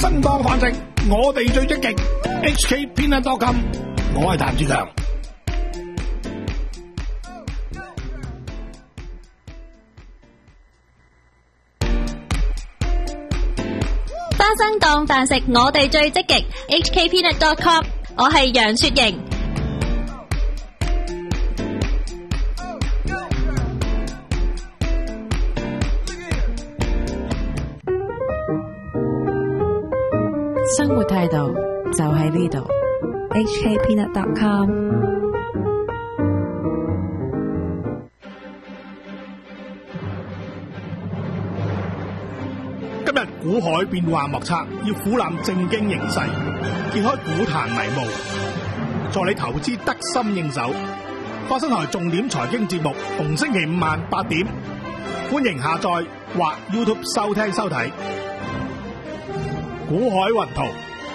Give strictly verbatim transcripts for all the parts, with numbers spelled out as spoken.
生當飯食，我哋最積極。H K Peanut dot com， 我係譚志強。 花生當飯食，我哋最積極。H K Peanut dot com， 我係楊雪瑩。 生活態度就喺呢度。H K Peanut dot com。 今日股海變幻莫測，要俯瞰正經形勢，揭開股壇迷霧，助你投資得心應手。花生台重點財經節目，逢星期五晚八點，歡迎下載或 YouTube 收聽收睇。股海雲圖，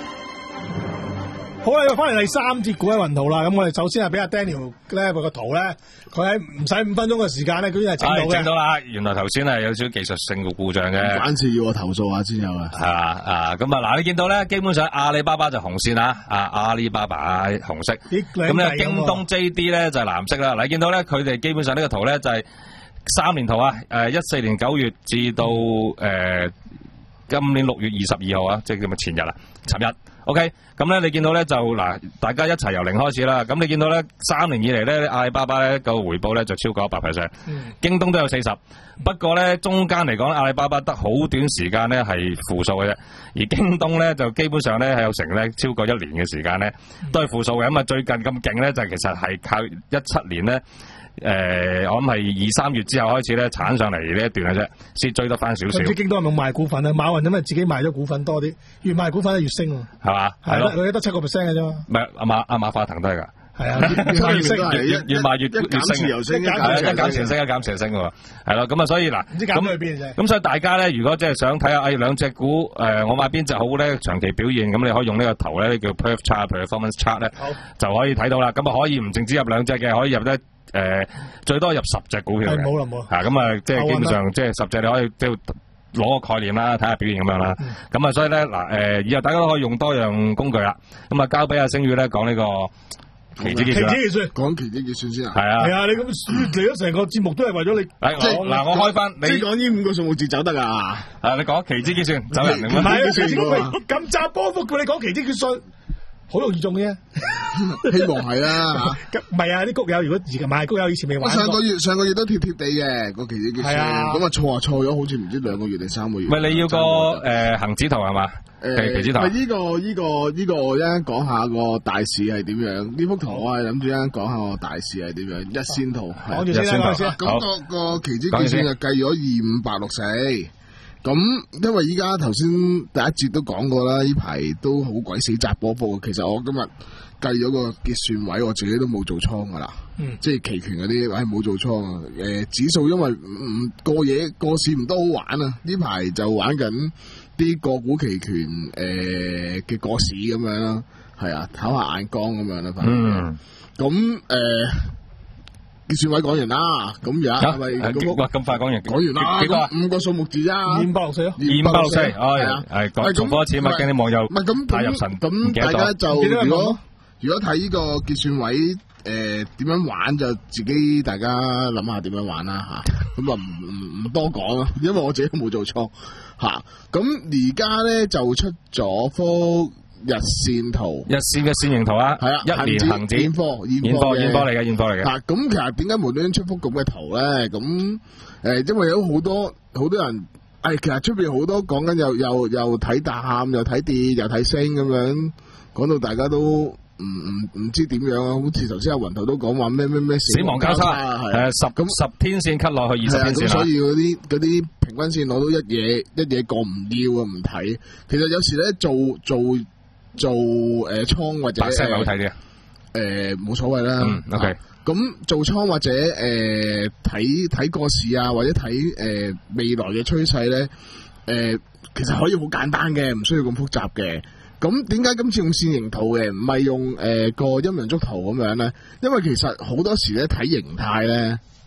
好啦，翻嚟第三節股海雲圖啦。咁我哋首先係俾阿 Daniel 咧個圖咧，佢喺唔使五分鐘嘅時間咧，居然係整到嘅。 整到啦！原來頭先係有少少技術性嘅故障嘅， 反次要我投訴下先有啊。 係啊啊！咁啊嗱，你見到咧，基本上阿里巴巴就紅線啊，啊阿里巴巴紅色，咁咧京東 J D 咧就係藍色啦。嗱，你見到咧，佢哋基本上呢個圖咧就係三年圖啊，誒一四年九月至到誒。今年六月二十二號啊，即係咁啊前日啦，尋日 ，OK， 咁咧你見到咧就嗱，大家一齊由零開始啦。咁你見到咧三年以嚟咧，阿里巴巴咧個回報咧就超過一百 percent， 京東都有四十，不過咧中間嚟講，阿里巴巴得好短時間咧係負數嘅啫，而京東咧就基本上咧係有成咧超過一年嘅時間咧都係負數嘅。咁啊最近咁勁咧就其實係靠一七年咧。誒、呃，我諗係二三月之後開始咧，鏟上嚟呢一段嘅啫，先追得翻少少。 唔知京東係咪賣股份啊？馬雲因為自己賣咗股份多啲，越賣股份咧越升喎。 係嘛？係咯， 佢得七個 percent 嘅啫嘛。 唔係阿馬阿馬化騰都係㗎。係啊， 越升越越越賣越越升， 又升， 一減前升一減前升嘅喎。係咯，咁啊，所以嗱，咁咁所以大家咧，如果即係想睇下誒兩隻股誒，我買邊隻好咧，長期表現，咁你可以用呢個圖咧，叫 Perf Chart Performance Chart 咧，就可以睇到啦。咁啊，可以唔淨止入兩隻嘅，可以入得。誒、呃，最多入十隻股票嘅， 冇啦冇。 吓咁啊，即係基本上即係十隻你可以即係攞個概念啦，睇下表現咁樣啦。咁、嗯、啊，所以咧嗱，誒，以後大家都可以用多樣工具啦。咁啊，交俾阿星宇咧講呢個期指結算。期指結算， 講期指結算先啊。 係啊。係啊，你咁嚟咗成個節目都係為咗你。 嗱，我開翻你。 即係講呢五個數目字走得噶。 啊，你講期指結算走人嚟咩？ 唔係啊，期指結算咁窄波幅，叫你講期指結算。好容易中嘅， 希望係啦。 唔係啊，啲谷友如果而家買谷友以前未玩過。 上個月上個月都貼貼地嘅個期指結算，咁啊錯啊錯咗，好似唔知兩個月定三個月。 喂，你要個誒恒指圖係嘛？誒期指圖。 係呢個呢個呢個，我一陣講下個大市係點樣。呢幅圖我係諗住一陣講下個大市係點樣。一線圖。 講住先啦，先。 咁個個期指結算就計咗二五八六四。咁，因為依家頭先第一節都講過啦，呢排都好鬼死窄波波。其實我今日計咗個結算位，我自己都冇做倉噶啦，嗯、即係期權嗰啲，唉冇做倉啊。誒、呃，指數因為唔過嘢過市唔多好玩啊，呢排就玩緊啲個股期權誒嘅過市咁樣啦，係啊，唞下眼光咁樣啦，反正咁誒。結算位講完啦，咁而家係咪哇咁快講完？ 講完啦，幾個五個數目字啊， 二五八六四咯， 二五八六四，係啊，係講重複一次嘛，驚啲網友太入神， 咁大家就如果如果睇呢個結算位誒點樣玩，就自己大家諗下點樣玩啦吓，咁啊唔唔唔多講啦，因為我自己都冇做錯吓，咁而家咧就出咗幅日線圖， 日線嘅線形圖啊，係啊，一年恒指現貨，現貨現貨嚟嘅，現貨嚟嘅。 嗱，咁其實點解無端端出幅咁嘅圖咧？咁誒，因為有好多好多人，誒，其實出邊好多講緊又又又睇淡，又睇跌，又睇升咁樣，講到大家都唔唔唔知點樣啊！好似頭先阿雲頭都講話咩咩咩死亡交叉，係啊，十咁十天線 cut 落去二十天線， 所以嗰啲嗰啲平均線攞到一嘢一嘢過唔要啊，唔睇。其實有時咧做做。做誒倉或者白色係好睇啲啊， 誒冇所謂啦。 嗯，OK。 咁做倉或者誒睇睇個市啊，或者睇誒、呃、未來嘅趨勢咧，誒、呃、其實可以好簡單嘅，唔需要咁複雜嘅。咁點解今次用線形圖嘅，唔係用誒、呃、個陰陽燭圖咁樣咧？因為其實好多時咧睇形態咧，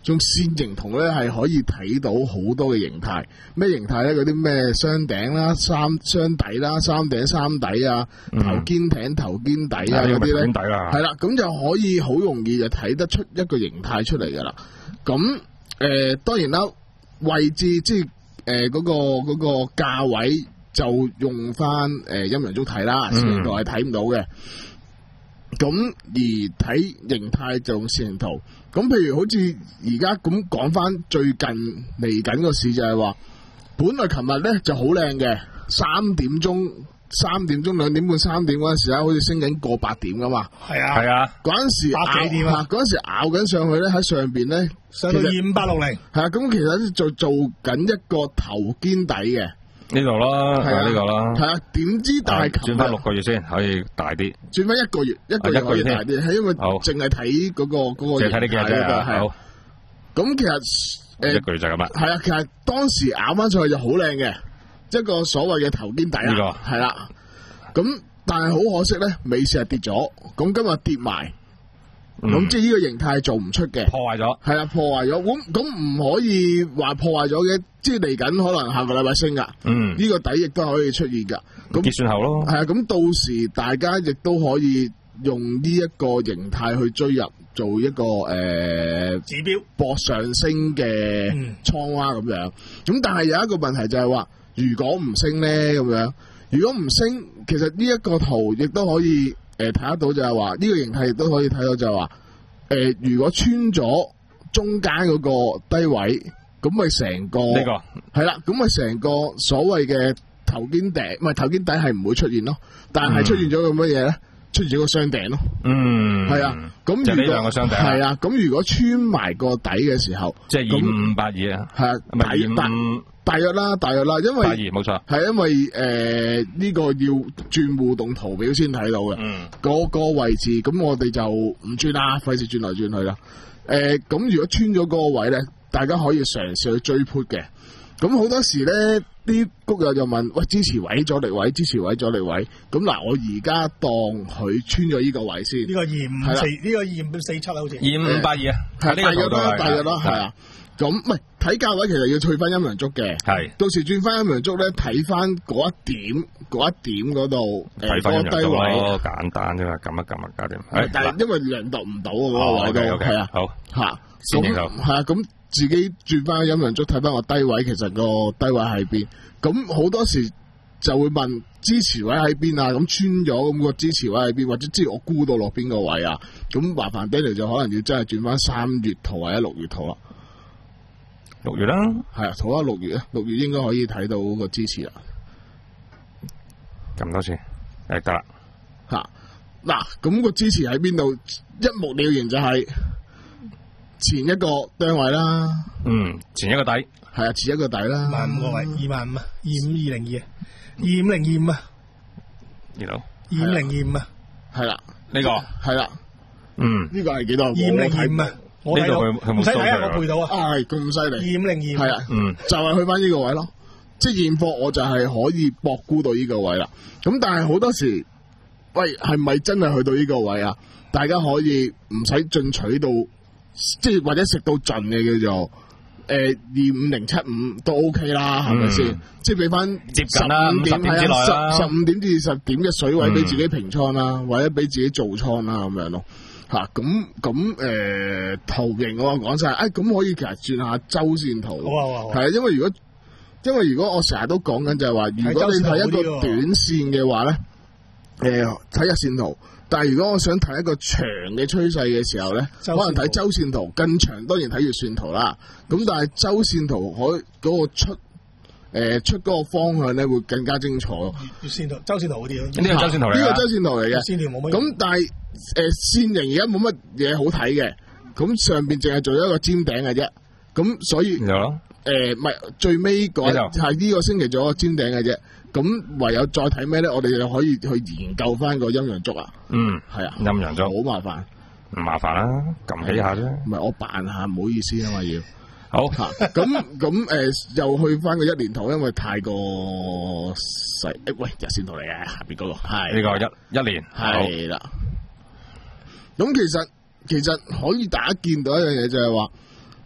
用線形圖咧係可以睇到好多嘅形態，咩形態咧？嗰啲咩雙頂啦、三雙底啦、三頂三底啊、頭肩頂頭肩底啊嗰啲咧，係啦，咁就可以好容易就睇得出一個形態出嚟噶啦。咁誒、呃，當然啦，位置即係誒嗰個嗰、嗰個價位就用翻誒陰陽燭睇啦，線形圖係睇唔到嘅。咁而睇形態就用線形圖。咁譬如好似而家咁講翻最近嚟緊個市就係話，本來琴日咧就好靚嘅，三點鐘、三點鐘、兩點半、三點嗰陣時咧，好似升緊過百點噶嘛。係啊，係啊。嗰陣時百幾點啊？ 嗰陣時咬緊上去咧，喺上邊咧上到二五八六零。係啊，咁其實就做緊一個頭肩底嘅。 呢度咯，係呢個咯。係啊，點知但係轉翻六個月先可以大啲。 轉翻一個月，一個月可以大啲，係因為淨係睇嗰個嗰個。 淨係睇呢幾日啫。好。 咁其實誒， 一個月就咁啦。 係啊，其實當時咬翻上去就好靚嘅，一個所謂嘅頭肩底啊。呢個係啦。咁但係好可惜咧，尾市係跌咗，咁今日跌埋。咁、嗯、即係呢個形態做唔出嘅， 破壞咗， 係啊，破壞咗。咁咁唔可以話破壞咗嘅，即係嚟緊可能下個禮拜升噶。嗯，呢個底亦都可以出現噶。咁結算後咯， 係啊。咁到時大家亦都可以用呢一個形態去追入，做一個誒、呃、 指標博上升嘅倉蛙咁樣。咁但係有一個問題就係話，如果唔升咧咁樣，如果唔升，其實呢一個圖亦都可以。誒，睇得到就係話呢個形態亦都可以睇到就係話，誒、呃，如果穿咗中間嗰個低位，咁咪成個呢、這個係啦，咁咪成個所謂嘅頭肩頂，唔係頭肩底係唔會出現咯，但係出現咗個乜嘢咧？出現咗個雙頂咯，嗯，係啊，咁如果呢兩個雙頂係啊，咁如果穿埋個底嘅時候，即係二五八二啊，係啊，大大大約啦，大約啦，因為八二冇錯，係因為誒呢、呃這個要轉互動圖表先睇到嘅，嗯，嗰、那個位置，咁我哋就唔轉啦，費事轉來轉去啦，誒、呃，咁如果穿咗嗰個位咧，大家可以嘗試去追 put 嘅。咁好多時咧，啲谷友就問：喂，支持位、阻力位、支持位、阻力位。咁嗱，我而家當佢穿咗呢個位先。呢個二五四，呢個二五四七啊，好似二五八二啊，係大約啦，大約啦，係啊。咁唔係睇價位，其實要退翻陰陽燭嘅。係，到時轉翻陰陽燭咧，睇翻嗰一點，嗰一點嗰度誒個低位。簡單啫嘛，撳一撳啊，搞掂。但係因為量度唔到嗰個位都係啊，好嚇。咁係啊，咁。自己轉翻陰陽燭睇翻個低位，其實個低位喺邊？咁好多時就會問支持位喺邊啊？咁穿咗咁個支持位喺邊？或者知我估到落邊個位啊？咁麻煩 Daniel 就可能要真係轉翻三月圖或者六月圖啦。六月啦，係啊，圖下六月啊，六月應該可以睇到嗰個支持啦。咁多次，誒得啦嚇嗱，咁個支持喺邊度？一目了然就係、是。前一個單位啦，嗯，前一個底，係啊，前一個底啦，萬五個位，二萬五啊，二五二零二啊，二五零二五啊，呢度，二五零二五啊，係啦，呢個係啦，嗯，呢個係幾多？二五零二五啊，我睇到，唔使睇啊，我背到啊，啊係咁犀利，二五零二五，係啊，嗯，就係去翻呢個位咯，即係現貨我就係可以博估到呢個位啦。咁但係好多時，喂，係咪真係去到呢個位啊？大家可以唔使進取到。即係或者食到盡嘅叫做誒二五零七五都 OK 啦，係咪先？即係俾翻接近啦，十點之內啦，十五點至二十點嘅水位俾自己平倉啦，嗯、或者俾自己做倉啦咁樣咯。吓咁咁誒圖形我講晒，誒咁可以其實轉下周線圖，係啊，因為如果因為如果我成日都講緊就係話，如果你睇一個短線嘅話咧，誒睇日線圖。但係如果我想睇一個長嘅趨勢嘅時候咧，可能睇周線圖更長，當然睇月線圖啦。咁但係周線圖可嗰個出誒、呃、出嗰個方向咧會更加精彩。月線圖、周線圖嗰啲咯，呢個周線圖嚟，呢個周線圖嚟嘅。線條冇乜。咁但係誒、呃、線形而家冇乜嘢好睇嘅，咁上邊淨係做咗一個尖頂嘅啫。咁所以誒唔係最尾嗰係呢個星期做一個尖頂嘅啫。咁唯有再睇咩咧？我哋就可以去研究翻個陰陽燭啊。嗯，係啊，陰陽燭好麻煩，唔麻煩啦，撳起下啫。唔係我扮下，唔好意思啊嘛要。好，咁咁誒，又去翻個一年圖，因為太過細。誒，喂，日線圖嚟嘅，下邊嗰個係呢個一一年係啦。咁其實其實可以大家見到一樣嘢就係話，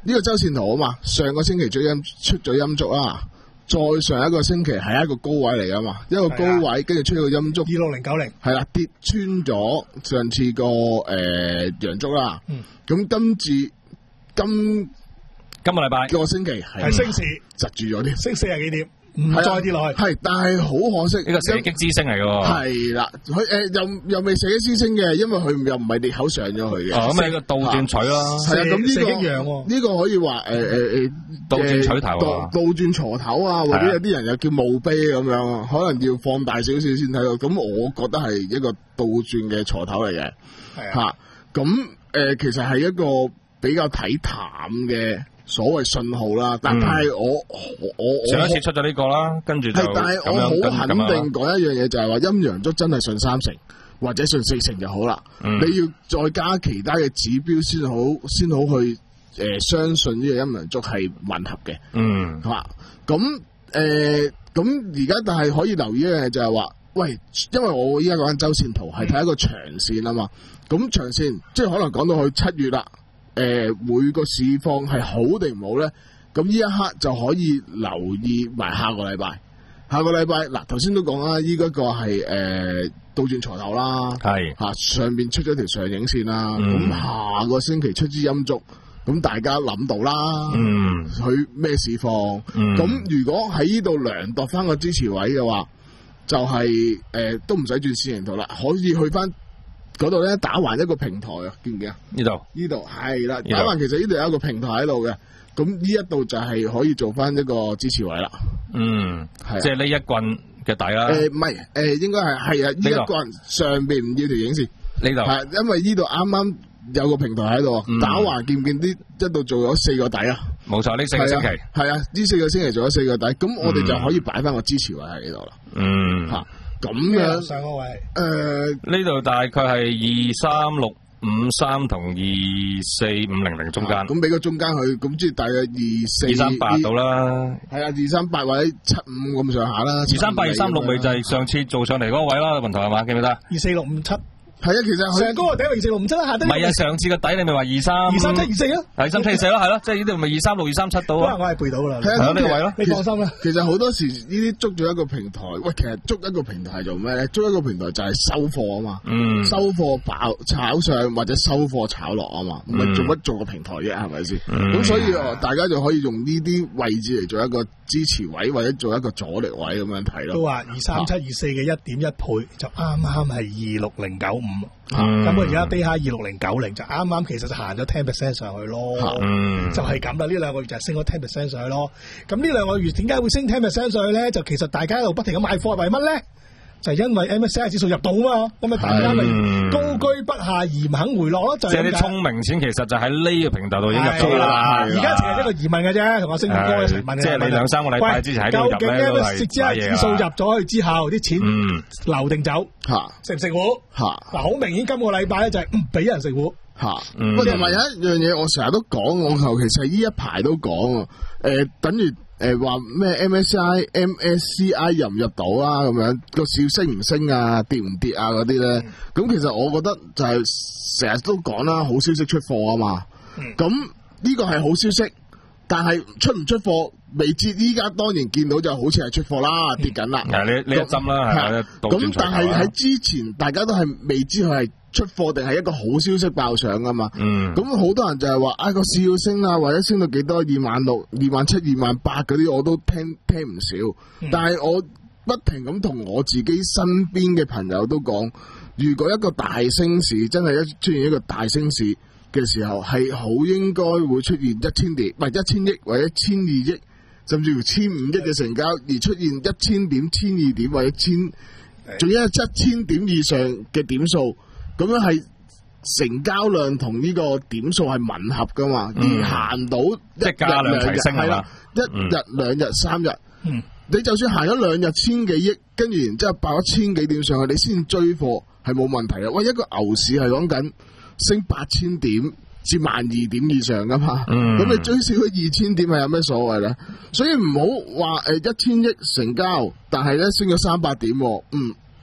呢個周線圖啊嘛，上個星期出陰出咗陰燭啦，再上一個星期係一個高位嚟噶嘛，一個高位跟住出咗個陰燭， 二六零九零係啦，跌穿咗上次個誒陽燭啦。嗯，咁今次今今個禮拜個星期係升市， 窒住咗啲， 升四十幾點，唔再跌落去。 係，但係好可惜， 呢個射擊之星嚟嘅喎。 係啦，佢誒又又未射擊之星嘅，因為佢又唔係裂口上咗去嘅。 哦，咁你個倒轉取啦。 係啊，咁呢射擊樣個呢個可以話誒誒誒倒轉取頭啊， 倒轉鋤頭啊，或者有啲人又叫墓碑咁樣啊，可能要放大少少先睇到。咁我覺得係一個倒轉嘅鋤頭嚟嘅。係啊，咁誒其實係一個比較睇淡嘅所謂信號啦，但係我、嗯、我我上一次出咗呢個啦，跟住就係，但係我好肯定講一樣嘢，就係話陰陽燭真係信三成或者信四成就好啦。嗯、你要再加其他嘅指標先好，先好去誒、呃、相信呢個陰陽燭係吻合嘅。嗯，係嘛？咁誒咁而家但係可以留意一樣嘢就係話，喂，因為我依家講緊周線圖係睇一個長線啊嘛，咁、嗯、長線即係可能講到去七月啦。誒、呃，每個市況係好定唔好咧？咁呢一刻就可以留意埋下個禮拜。下個禮拜嗱，頭先都講啦，依嗰個係誒倒轉鋤頭啦，係吓、啊、上邊出咗條上影線啦。咁、嗯、下個星期出支陰燭，咁大家諗到啦，嗯，佢咩市況？咁、嗯、如果喺呢度量度翻個支持位嘅話，就係、是、誒、呃、都唔使轉線形圖啦，可以去翻。嗰度咧打橫一個平台啊，見唔見啊？呢度呢度係啦，打橫其實呢度有一個平台喺度嘅，咁呢一度就係可以做翻一個支持位啦。嗯，係即係呢一棍嘅底啦。誒唔係誒，應該係係啊，呢一棍上邊唔要條影線呢度，係因為呢度啱啱有個平台喺度，嗯、打橫見唔見啲一度做咗四個底啊？冇錯，呢四個星期係啊，呢四個星期做咗四個底，咁我哋就可以擺翻個支持位喺呢度啦。嗯，吓。咁樣上個位，誒呢度大概係二三六五三同二四五零零中間，咁俾個中間佢，咁即係大約二四二三八到啦，係啊，二三八或者七五咁上下啦，二三八二三六咪就係上次做上嚟嗰個位啦，問題係嘛，記唔記得？二四六五七。係啊，其實上高個底係二四六五七啦，下低唔係啊，上次個底你咪話二三二三七二四啊，係三七二四咯，係咯，即係呢度咪二三六二三七到啊，我係背到啦，係啊，呢個位咯，你放心啦。其實好多時呢啲捉咗一個平台，喂，其實捉一個平台係做咩咧？捉一個平台就係收貨啊嘛，嗯，收貨爆炒上或者收貨炒落啊嘛，唔係做乜做個平台啫，係咪先？咁所以大家就可以用呢啲位置嚟做一個支持位或者做一個阻力位咁樣睇咯。都話二三七二四嘅一點一倍就啱啱係二六零九五。咁我而家低下二六零九零就啱啱，其實就行咗 ten percent 上去咯，嗯、就係咁啦。呢兩個月就升咗 ten percent 上去咯。咁呢兩個月點解會升 ten percent 上去咧？就其實大家喺度不停咁買貨，為乜咧？就係因為 M S C I 指數入到啊嘛，咁啊大家咪高居不下而唔肯回落咯。就係啲聰明錢其實就喺呢個平台度已經入咗啦。而家淨係一個疑問嘅啫，同我升哥一齊問。即係你兩三個禮拜之前喺度入咧，究竟 M S C I 指數入咗去之後，啲錢留定走？吓、嗯、食唔食糊？吓嗱，好明顯今個禮拜咧就係唔俾人食糊。吓，喂，同埋有一樣嘢，我成日都講，我尤其是呢一排都講，誒、呃，等於。誒，話咩 M S C I、M S C I 入唔入到啊？咁樣個市升唔升啊？跌唔跌啊？嗰啲咧，咁、嗯、其實我覺得就係成日都講啦，好消息出貨啊嘛。咁呢、嗯、個係好消息，但係出唔出貨未知。依家當然見到就好似係出貨啦，跌緊啦。係呢呢一針啦，係咁，但係喺之前大家都係未知佢係出貨定係一個好消息爆上噶嘛？嗯，咁好多人就係話啊個市要升啊，或者升到幾多二萬六、二萬七、二萬八嗰啲，我都聽聽唔少。嗯、但係我不停咁同我自己身邊嘅朋友都講，如果一個大升市真係一出現一個大升市嘅時候，係好應該會出現一千點，唔係一千億或者千二億，甚至乎千五億嘅成交，而出現一千點、千二點或者千，仲有一千點以上嘅點數。咁樣係成交量同呢個點數係吻合噶嘛？嗯、而行到一日兩日係啦，一日兩日三日，嗯、你就算行咗兩日千幾億，跟住然之後爆咗千幾點上去，你先追貨係冇問題嘅。喂，一個牛市係講緊升八千點至萬二點以上噶嘛？咁、嗯、你追少咗二千點係有咩所謂咧？所以唔好話誒一千億成交，但係咧升咗三百點，嗯。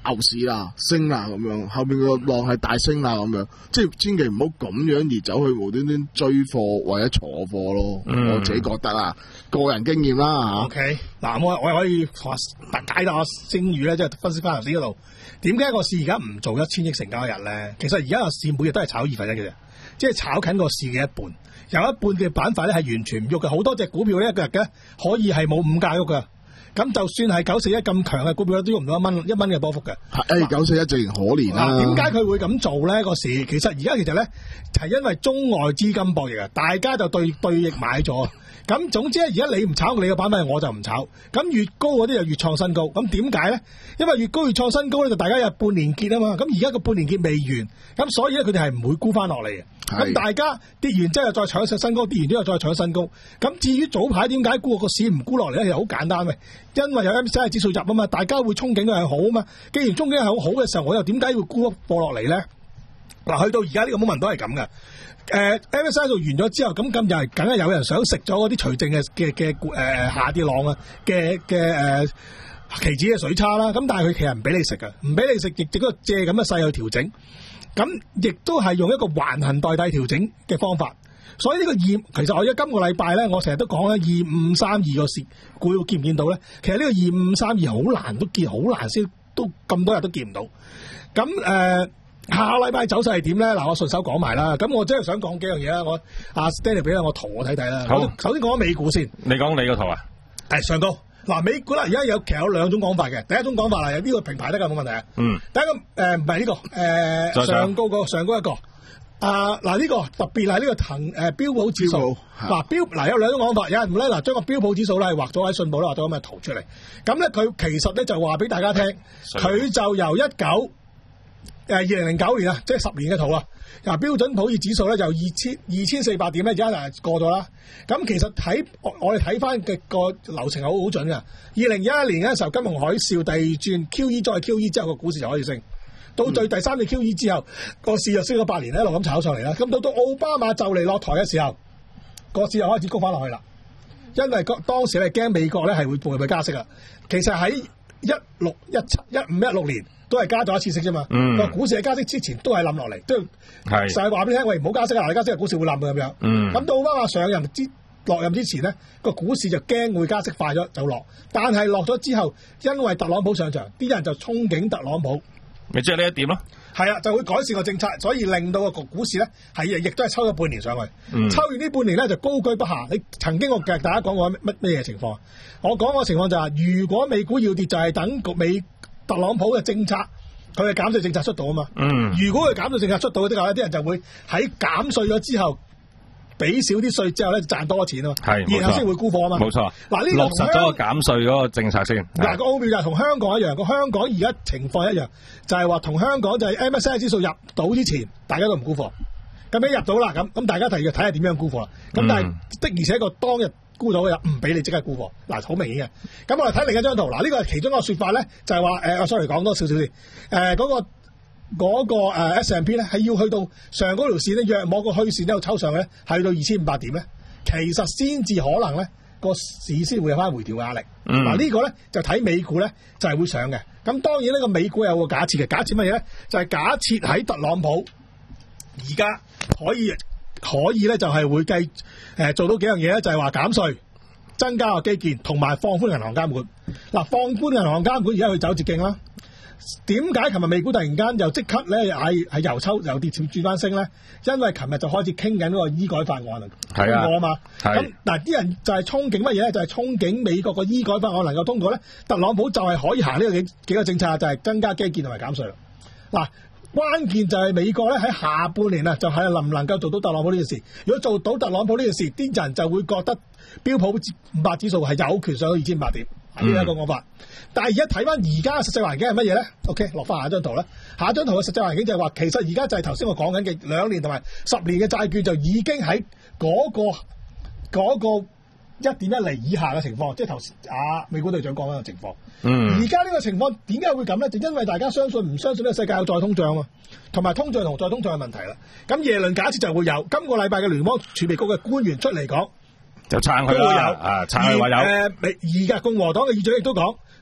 牛市啦，升啦咁樣，後面個浪係大升啦咁樣，即係千祈唔好咁樣而走去無端端追貨或者坐貨咯。嗯、我自己覺得啊，個人經驗啦吓。 O K， 嗱我我可以話解答我聲譽咧，即係分析翻頭先嗰度，點解個市而家唔做一千億成交一日咧？其實而家個市每日都係炒二分一嘅啫，即係炒緊個市嘅一半，有一半嘅板塊咧係完全唔喐嘅，好多隻股票咧一個日嘅可以係冇五價喐噶。咁就算係九四一咁強嘅股票都用唔到一蚊一蚊嘅波幅嘅。 誒，九四一直然可憐啦。 點解佢會咁做咧？個市其實而家其實咧係因為中外資金博弈啊，大家就對對弈買咗。咁總之咧，而家你唔炒你嘅板塊，我就唔炒。咁越高嗰啲就越創新高。咁點解咧？因為越高越創新高咧，就大家有半年結啊嘛。咁而家個半年結未完，咁所以咧佢哋係唔會沽翻落嚟嘅。咁大家跌完之後再搶上新高，跌完之後再搶新高。咁至於早排點解沽個市唔沽落嚟咧？其實好簡單嘅，因為有 M S C I 指數入啊嘛，大家會憧憬佢係好啊嘛。既然憧憬係好好嘅時候，我又點解要沽貨落嚟咧？嗱，去到而家呢個 moment 都係咁嘅。誒、呃、M S C I 度完咗之後，咁咁又係梗係有人想食咗嗰啲除淨嘅嘅嘅誒下跌浪啊嘅嘅誒期指嘅水差啦。咁但係佢其實唔俾你食嘅，唔俾你食，亦只不過借咁嘅勢去調整。咁亦都係用一個橫行代替調整嘅方法。所以呢個二，其實我而家今個禮拜咧，我成日都講咧，二五三二個市股見唔見到咧？其實呢個二五三二好難都見，好難先都咁多日都見唔到。咁誒。呃下個禮拜走勢係點咧？嗱，我順手講埋啦。咁我真係想講幾樣嘢啦。我阿 Stanley 俾我圖我睇睇啦。好，首先講美股先。 你講你個圖啊？ 係上高。嗱，美股啦，而家有其實有兩種講法嘅。第一種講法啦，有呢個平排得㗎，冇問題啊。嗯。第一個誒唔係呢個誒、呃、上高個上高一個。啊嗱，呢個特別係呢個騰誒、呃、標普指數。嗱標嗱有兩種講法，有人咧嗱將個標普指數咧畫咗喺信報啦，畫咗咁嘅圖出嚟。咁咧佢其實咧就話俾大家聽，佢就由一九。誒，二零零九年啊，即係十年嘅圖啊。嗱，標準普爾指數咧就二千二千四百點咧，而家就過咗啦。咁其實睇我哋睇翻嘅個流程係好好準噶。二零一一年嘅時候，金融海嘯第二轉 Q E 再 Q E 之後，個股市就可以升。到最第三次 Q E 之後，個市就升咗八年咧，一路咁炒上嚟啦。咁到到奧巴馬就嚟落台嘅時候，個市又開始高翻落去啦。因為當時咧驚美國咧係會會唔會加息啊。其實喺一六一七一五一六年。都係加咗一次息啫嘛，個、嗯、股市喺加息之前都係冧落嚟，都係就係話俾你聽，喂唔好加息啊！你加息個股市會冧嘅咁樣。咁、嗯、到奧巴馬上任之落任之前咧，個股市就驚會加息快咗就落，但係落咗之後，因為特朗普上場，啲人就憧憬特朗普， 咪即係呢一點咯。係啊，就會改善個政策，所以令到個股市咧係亦都係抽咗半年上去。嗯、抽完呢半年咧就高居不下。你曾經我嘅大家講過乜乜咩嘢情況？我講個情況就係、是，如果美股要跌，就係等美。特朗普嘅政策，佢嘅減稅政策出到啊嘛。嗯。如果佢減稅政策出到嘅話，啲人就會喺減稅咗之後，俾少啲稅之後咧，賺多錢咯。係，然後先會沽貨啊嘛。冇錯。嗱，呢個落實咗個減稅嗰個政策先。 嗱，個奧妙就係同香港一樣，個香港而家情況一樣，就係話同香港就係 M S C I 指數入到之前，大家都唔沽貨。咁一入到啦，咁咁大家提要睇下點樣沽貨啦。咁、嗯、但係的而且確當日。沽到嘅唔俾你即刻沽貨，嗱好明顯嘅。咁我哋睇另一張圖，嗱呢個係其中一個說法咧，就係話誒，sorry 講多少少先。誒、呃，嗰、那個嗰、那個誒 S and P 咧係要去到上嗰條線咧，約摸個虛線一路抽上咧，係去到二千五百點咧，其實先至可能咧個市先會有翻回調嘅壓力。嗱、嗯、呢、這個咧就睇美股咧就係、是、會上嘅。咁當然呢個美股有個假設嘅，假設乜嘢咧？就係、是、假設喺特朗普而家可以。可以咧就係會計誒做到幾樣嘢咧，就係話減稅、增加個基建同埋放寬銀行監管。嗱，放寬銀行監管而家去走捷徑啦。點解琴日美股突然間又即刻咧係係由抽由跌轉翻升咧？因為琴日就開始傾緊嗰個醫改法案啦，通過啊嘛。咁嗱啲人就係憧憬乜嘢咧？就係、是、憧憬美國個醫改法案能夠通過咧，特朗普就係可以行呢個幾幾個政策，就係、是、增加基建同埋減稅啦。嗱。關鍵就係美國咧喺下半年啊，就係能唔能夠做到特朗普呢件事。如果做到特朗普呢件事，啲人就會覺得標普五百指數係有權上到二千五百點，呢、嗯、一個講法。但係而家睇翻而家嘅實際環境係乜嘢咧 ？OK， 落翻下一張圖啦。下一張圖嘅實際環境就係話，其實而家就係頭先我講緊嘅兩年同埋十年嘅債券就已經喺嗰、那個嗰、那個一點一厘以下嘅情況，即係頭先啊美股隊長講緊嘅情況。嗯，而家呢個情況點解會咁咧？就因為大家相信唔相信呢個世界有再通脹啊，同埋通脹同再通脹嘅問題啦。咁耶倫假設就會有今個禮拜嘅聯邦儲備局嘅官員出嚟講， 就撐佢啦，啊撐佢話有。誒，而家共和黨嘅議長亦都講，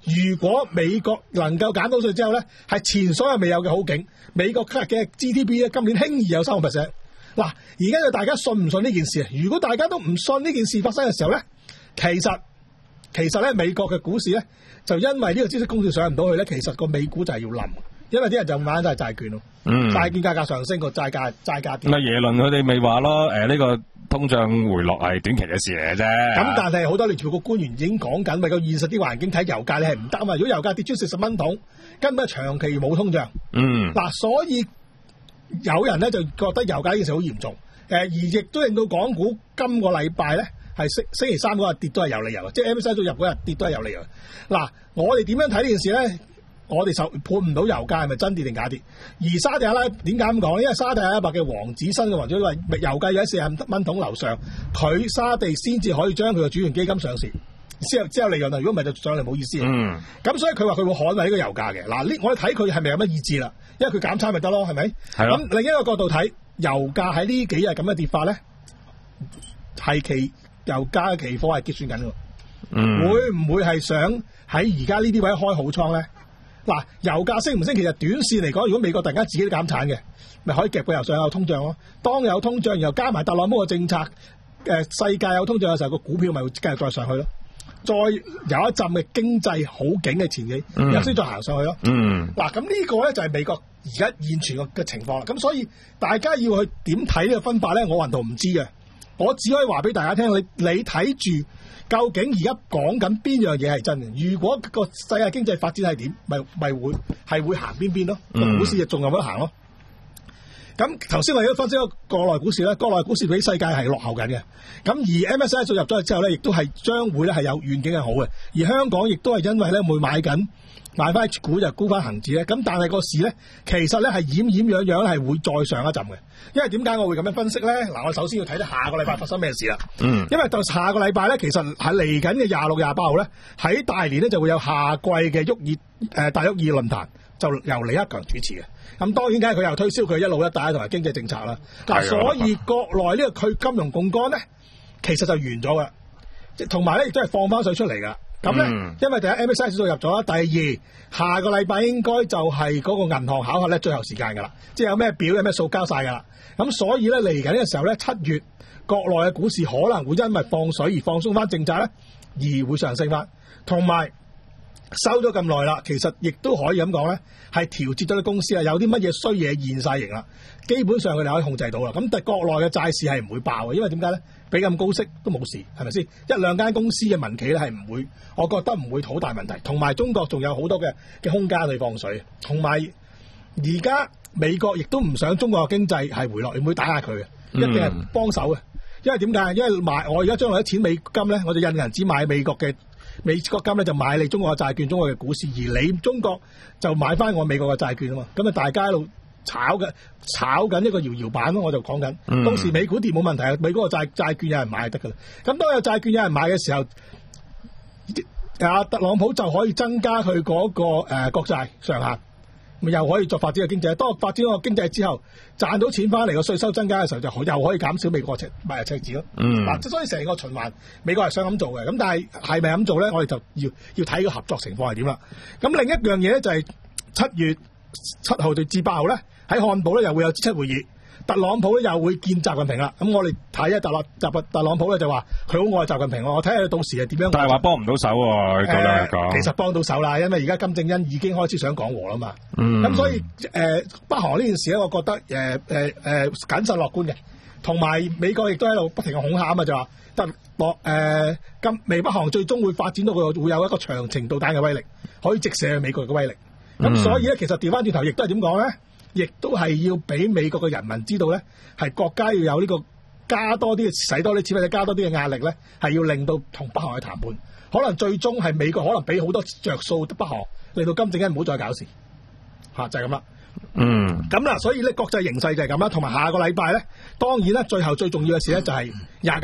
如果美國能夠減到稅之後咧，係前所有未有嘅好景。美國今日嘅 G D P 咧，今年輕易有三個 percent。嗱，而家就大家信唔信呢件事啊？如果大家都唔信呢件事發生嘅時候咧，其實其實咧美國嘅股市咧，就因為呢個孳息公告上唔到去咧，其實個美股就係要冧。因為啲人就買都係債券咯，嗯，債券價格上升，個債價債價跌。 咁啊，耶倫佢哋咪話咯，誒、呃、呢、這個通脹回落係短期嘅事嚟嘅啫。咁但係好多聯儲局官員已經講緊，為個現實啲環境睇油價你係唔得啊嘛。如果油價跌穿四十蚊桶，根本係長期冇通脹。嗯，嗱，所以有人咧就覺得油價呢件事好嚴重，誒而亦都令到港股今個禮拜咧係星星期三嗰日跌都係有理由，即係 M S C I 入嗰日跌都係有理由。嗱，我哋點樣睇呢件事咧？我哋就判唔到油價係咪真跌定假跌，而沙地阿拉點解咁講咧？因為沙地阿拉伯嘅王子新嘅王子話油價有喺四十蚊桶樓上，佢沙地先至可以將佢嘅主權基金上市，之後之後利潤啊！如果唔係就上嚟冇意思。嗯，咁所以佢話佢會捍衛呢個油價嘅。嗱，呢我哋睇佢係咪有乜意志啦？因為佢減產咪得咯，係咪？係咯。咁另一個角度睇，油價喺呢幾日咁嘅跌法咧，係期油價嘅期貨係結算緊嘅。嗯，會唔會係想喺而家呢啲位開好倉咧？嗱，油價升唔升？其實短線嚟講，如果美國突然間自己都減產嘅，咪可以夾個油上有通脹咯。當有通脹，然後加埋特朗普嘅政策，誒、呃、世界有通脹嘅時候，個股票咪會繼續再上去咯。再有一陣嘅經濟好景嘅前景，又先再行上去咯。嗯，嗱，咁呢個咧就係美國而家現存嘅情況啦。咁所以大家要去點睇呢個分法咧？我雲圖唔知嘅，我只可以話俾大家聽，你你睇住。究竟而家講緊邊樣嘢係真嘅？如果個世界經濟發展係點，咪咪會係會行邊邊咯？個、嗯、股市就仲有得行咯。咁頭先我哋都分析咗國內股市咧，國內股市比世界係落後緊嘅。咁而 M S C I 進入咗去之後咧，亦都係將會咧係有遠景係好嘅。而香港亦都係因為咧會買緊買翻 H 股就沽翻恒指咧。咁但係個市咧其實咧係掩掩樣樣係會再上一陣嘅。因為點解我會咁樣分析咧？嗱，我首先要睇睇下個禮拜發生咩事啦。嗯，因為到下個禮拜咧，其實喺嚟緊嘅廿六、廿八號咧，喺大連咧就會有夏季嘅沃爾誒大沃爾論壇，就由李克強主持嘅。咁當然梗係佢又推銷佢一路一帶同埋經濟政策啦。嗱，所以國內呢個佢金融槓桿咧，其實就完咗噶，即同埋咧亦都係放翻水出嚟噶。咁咧，嗯、因為第一 M S C I 指數入咗啦，第二下個禮拜應該就係嗰個銀行考核咧最後時間噶啦，即係有咩表有咩數交晒噶啦。咁所以咧嚟緊嘅時候咧，七月國內嘅股市可能會因為放水而放鬆翻政策咧，而會上升翻。同埋收咗咁耐啦，其實亦都可以咁講咧，係調節咗啲公司啊，有啲乜嘢衰嘢現晒形啦，基本上佢哋可以控制到啦。咁但係國內嘅債市係唔會爆嘅，因為點解咧？俾咁高息都冇事，係咪先？一兩間公司嘅民企咧係唔會，我覺得唔會好大問題。同埋中國仲有好多嘅嘅空間去放水，同埋而家美國亦都唔想中國嘅經濟係回落，唔會打壓佢嘅，一定係幫手嘅。因為點解？因為買我而家將來啲錢美金咧，我就印銀紙買美國嘅美國金咧，就買你中國嘅債券、中國嘅股市，而你中國就買翻我美國嘅債券啊嘛。咁啊，大家一路炒嘅炒緊一個搖搖板咯，我就講緊。嗯、到時美股跌冇問題啊，美國嘅債債券有人買就得噶啦。咁當有債券有人買嘅時候，阿特朗普就可以增加佢嗰、那個誒、呃、國債上限。又可以作發展嘅經濟，當發展個經濟之後賺到錢翻嚟，個稅收增加嘅時候，就又可以減少美國赤買入赤字咯。嗱、嗯，所以成個循環，美國係想咁做嘅。咁但係係咪咁做咧？我哋就要要睇個合作情況係點啦。咁另一樣嘢咧就係七月七號至八號咧，喺漢堡咧又會有 G 七會議。特朗普咧又會見習近平啦，咁我哋睇下特朗特特朗普咧就話佢好愛習近平，我睇下佢到時係點樣。但係話幫唔到手喎，佢嚟講。其實幫到手啦，因為而家金正恩已經開始想講和啦嘛。咁、嗯、所以誒、呃、北韓呢件事咧，我覺得誒誒誒謹慎樂觀嘅，同埋美國亦都喺度不停嘅恐嚇啊嘛，就話得落誒今美北韓最終會發展到佢會有一個長程導彈嘅威力，可以直射美國嘅威力。咁、嗯、所以咧，其實調翻轉頭亦都係點講咧？亦都係要俾美國嘅人民知道咧，係國家要有呢個加多啲嘅使多啲錢或者加多啲嘅壓力咧，係要令到同北韓去談判。可能最終係美國可能俾好多着數北韓，令到金正恩唔好再搞事嚇、啊，就係咁啦。嗯，咁啦，所以咧國際形勢就係咁啦。同埋下個禮拜咧，當然啦，最後最重要嘅事咧就係廿九號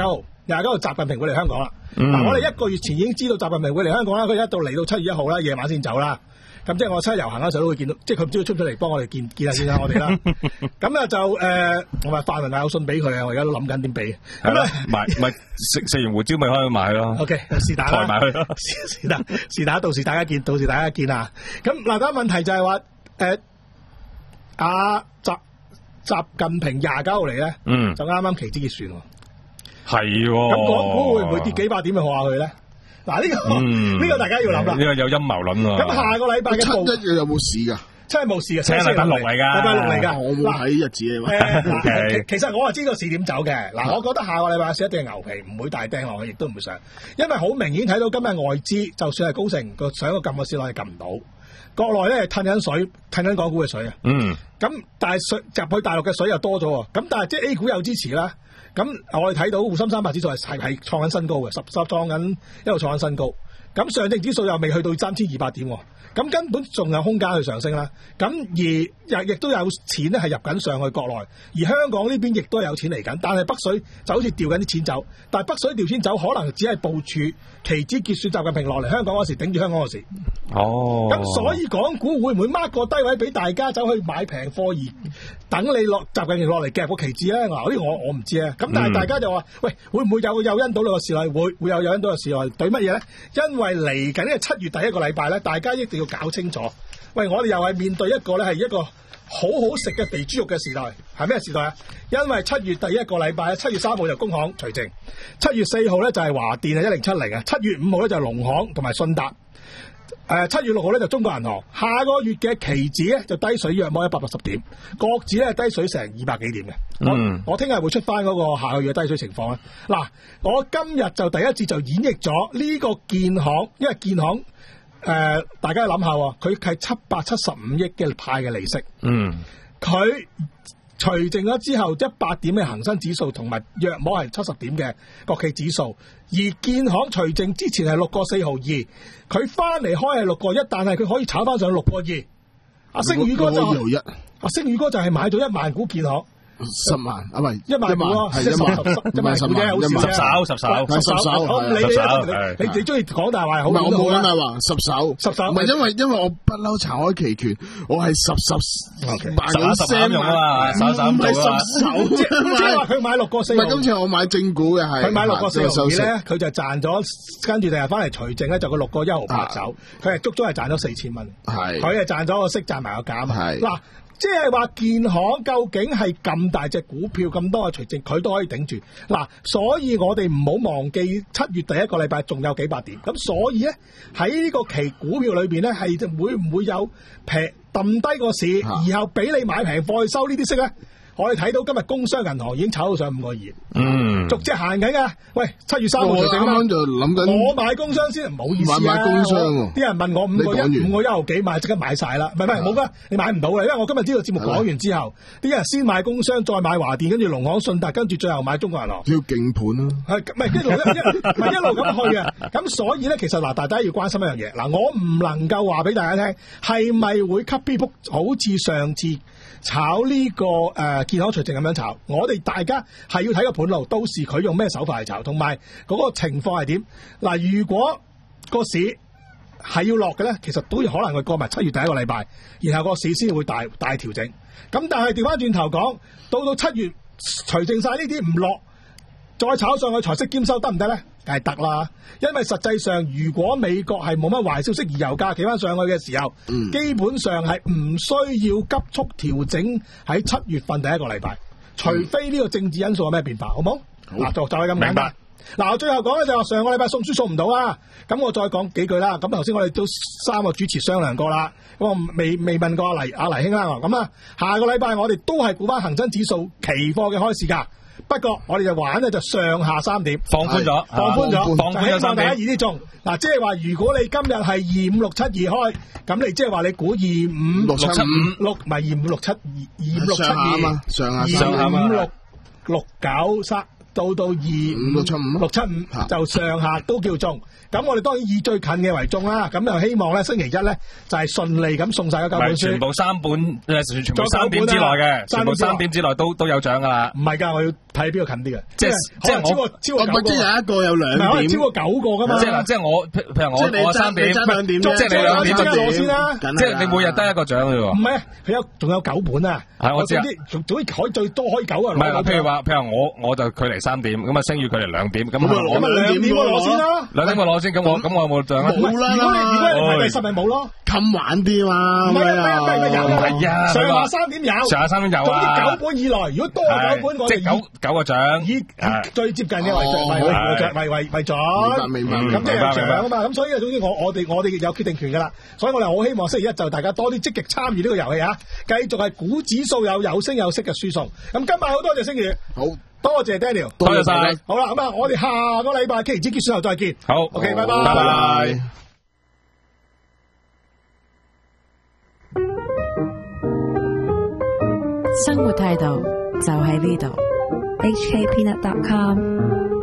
廿九號習近平會嚟香港啦。嗱、嗯，我哋一個月前已經知道習近平會嚟香港啦，佢一到嚟到七月一號啦，夜晚先走啦。咁即係我七一遊行嗰時候都會見到，即係佢唔知佢出唔出嚟幫我哋見見下見下我哋啦。咁啊就誒，我咪發埋有信俾佢啊！我而家都諗緊點俾。咁啊，買咪食食完胡椒咪可以買咯。O K， 是但啦，埋去咯。是但是但，到時大家見，到時大家見啊！咁嗱，但問題就係話誒，阿習習近平廿九號嚟咧，嗯，就啱啱期指結算喎。係喎。咁港股會唔會跌幾百點去學下佢咧？嗱，呢個呢個大家要諗啦，呢個有陰謀論喎。咁下個禮拜嘅報七一有冇市噶？真係冇事嘅，七禮拜六嚟噶，禮拜六嚟噶。我冇睇日子啊。其實我係知道市點走嘅。嗱，我覺得下個禮拜市一定係牛皮，唔會大掟落去，亦都唔會上，因為好明顯睇到今日外資就算係高盛個想個撳個市落係撳唔到，國內咧係褪緊水，褪緊港股嘅水啊。嗯。咁但係水入去大陸嘅水又多咗喎。咁但係即係 A 股有支持啦。咁我哋睇到滬深三百指數係係係創緊新高嘅，十十創緊一路創緊新高。咁上證指數又未去到三千二百點，咁根本仲有空間去上升啦。咁而亦亦都有錢咧係入緊上去國內，而香港呢邊亦都有錢嚟緊，但係北水就好似調緊啲錢走，但係北水調錢走可能只係部署期指結算習近平落嚟香港嗰時頂住香港嗰時。哦，咁所以港股會唔會 mark 個低位俾大家走去買平貨而等你落習近平落嚟夾個期指咧？嗱，呢啲我我唔知啊。咁但係大家就話，喂，會唔會有個誘因到呢個市內？會會有誘因到個市內對乜嘢咧？因為嚟緊呢個七月第一個禮拜咧，大家一定要搞清楚。喂，我哋又係面對一個咧係一個好好食嘅肥豬肉嘅時代，係咩時代啊？因為七月第一個禮拜，七月三號就工行除淨，七月四號咧就係華電啊一零七零啊，七月五號咧就係農行同埋信達。誒，七月六號咧就中國銀行，下個月嘅期指咧就低水約摸一百八十點，國指咧低水成二百幾點嘅。嗯，我聽日會出翻嗰個下個月嘅低水情況啦。嗱，我今日就第一節就演繹咗呢個建行，因為建行誒、呃，大家諗下，佢係七百七十五億嘅派嘅利息。嗯，佢除淨咗之後，一百點嘅恒生指數同埋約摸係七十點嘅國企指數。而建行除淨之前係六個四毫二，佢翻嚟開係六個一，但係佢可以炒翻上六個二。阿星宇哥就阿星宇哥就係買咗一萬股建行。十萬啊，唔係一萬股咯，係一萬一萬十啫，好少啫，十手十手十手，我唔理你啦，你你中意講大話好，唔係我冇講大話，十手十手，唔係因為因為我不嬲查開期權，我係十十萬十三用啊嘛，唔係十手，即係話佢買六個四，唔係今次我買正股嘅係，佢買六個四毫二咧，佢就賺咗，跟住第日翻嚟除淨咧就個六個一毫八走，佢係足足係賺咗四千蚊，係，佢係賺咗個息賺埋個減，係嗱。即係話建行究竟係咁大隻股票咁多嘅除淨，佢都可以頂住嗱，所以我哋唔好忘記七月第一個禮拜仲有幾百點，咁所以咧喺呢個期股票裏邊咧係會唔會有平抌低個市，啊、然後俾你買平貨去收呢啲息咧？我哋睇到今日工商銀行已經炒到上五個二，嗯，逐隻行緊噶。喂，七月三號就啱啱就諗緊，我買工商先，唔好意思啊。買買工商喎，啲人問我五個一，五個一毫幾買，即刻買晒啦。唔係唔係，冇噶，你買唔到啦，因為我今日呢個節目講完之後，啲人先買工商，再買華電，跟住農行、信達，跟住最後買中國銀行。要勁盤啊！係唔係一路一唔係一路咁去啊？咁所以咧，其實嗱，大家要關心一樣嘢。嗱，我唔能夠話俾大家聽，係咪會 cut P book 好似上次炒呢、這個誒、呃、建行除淨咁樣炒？我哋大家係要睇個盤路，到時佢用咩手法嚟炒，同埋嗰個情況係點？嗱，如果個市係要落嘅咧，其實都可能會過埋七月第一個禮拜，然後個市先會大大調整。咁但係調翻轉頭講，到到七月除淨晒呢啲唔落，再炒上去財息兼收得唔得咧？梗係得啦，因為實際上如果美國係冇乜壞消息而油價企翻上去嘅時候，嗯、基本上係唔需要急速調整喺七月份第一個禮拜，除非呢個政治因素有咩變化，好冇？嗱，就就係咁簡單。嗱，我最後講咧就話上個禮拜送書送唔到啦，咁我再講幾句啦。咁頭先我哋都三個主持商量過啦，咁我未未問過阿黎阿黎兄啦。咁啊，下個禮拜我哋都係估翻恒生指數期貨嘅開市價。不過我哋就玩咧就上下三點放寬咗，放寬咗，放寬咗三點。大家易啲中嗱，即係話如果你今日係二五六七二開，咁你即係話你估二五六七五六，唔係二五六七二二五六七二，上下上下五六六九三到到二五六七五六七五就上下都叫中。咁我哋當然以最近嘅為中啦。咁就希望咧星期一咧就係順利咁送晒嗰九本書， 全部三本誒，全部三點之內嘅，全部三點之內都都有獎噶啦。 唔係㗎，我要睇邊個近啲嘅。 即係即係超過超過九個， 即係有一個有兩點， 可能超過九個㗎嘛。 即係即係我譬如我我三點，即係你兩點攞先啦。 即係你每日得一個獎啫喎。 唔係，佢有仲有九本啊。 係我知啊。 總之可以最多可以九啊。 唔係嗱，譬如話譬如我我就距離三點，咁啊星宇距離兩點，咁我咁咪兩點我攞先咯。 兩點我攞先，咁我咁我有冇獎啊？ 冇啦。如果你如果你排第十咪冇咯。 襟玩啲嘛？ 唔係啊，唔係有係啊， 上下三點有， 上下三點有啊。 總之九本以內，如果多過九本，我即係九九個獎， 以最接近嘅為為為為為準。 明白明白。 咁即係有獎啊嘛。咁所以總之我我哋我哋有決定權噶啦。所以我哋好希望星期一就大家多啲積極參與呢個遊戲啊！繼續係估指數有有聲有色嘅輸送。咁今晚好多謝星宇， 好多謝 Daniel， 多謝晒。 好啦，咁啊，我哋下個禮拜期指結算後再見。 好 ，OK，拜拜， 拜拜。 生活態度就喺呢度 ，H K Peanut dot com。